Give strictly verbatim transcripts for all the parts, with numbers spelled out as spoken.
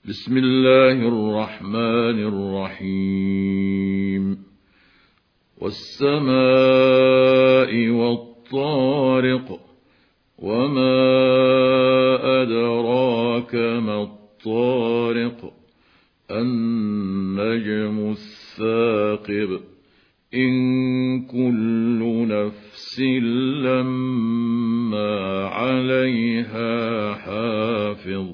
بسم الله الرحمن الرحيم والسماء والطارق وما أدراك ما الطارق النجم الثاقب إن كل نفس لما عليها حافظ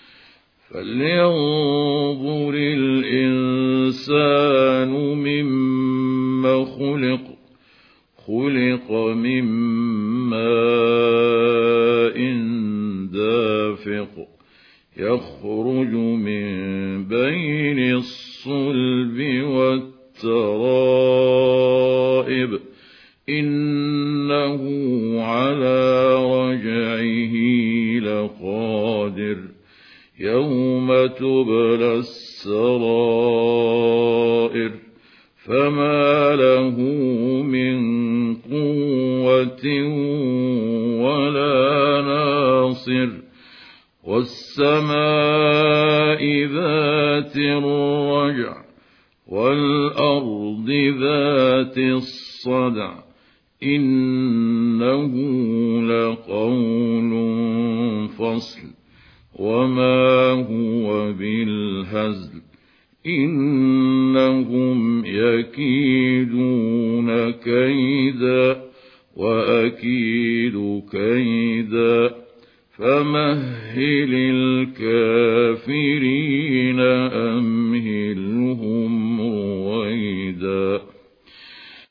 فلينظر الإنسان مما خلق خلق من ماء دافق يخرج من بين الصلب والترائب إنه على رجعه لقادر يوم تبلى السرائر فما له من قوة ولا ناصر والسماء ذات الرجع والأرض ذات الصدع إنه لقول فصل وما هو بالهزل إنهم يكيدون كيدا وأكيد كيدا فمهل الكافرين أمهلهم رويدا.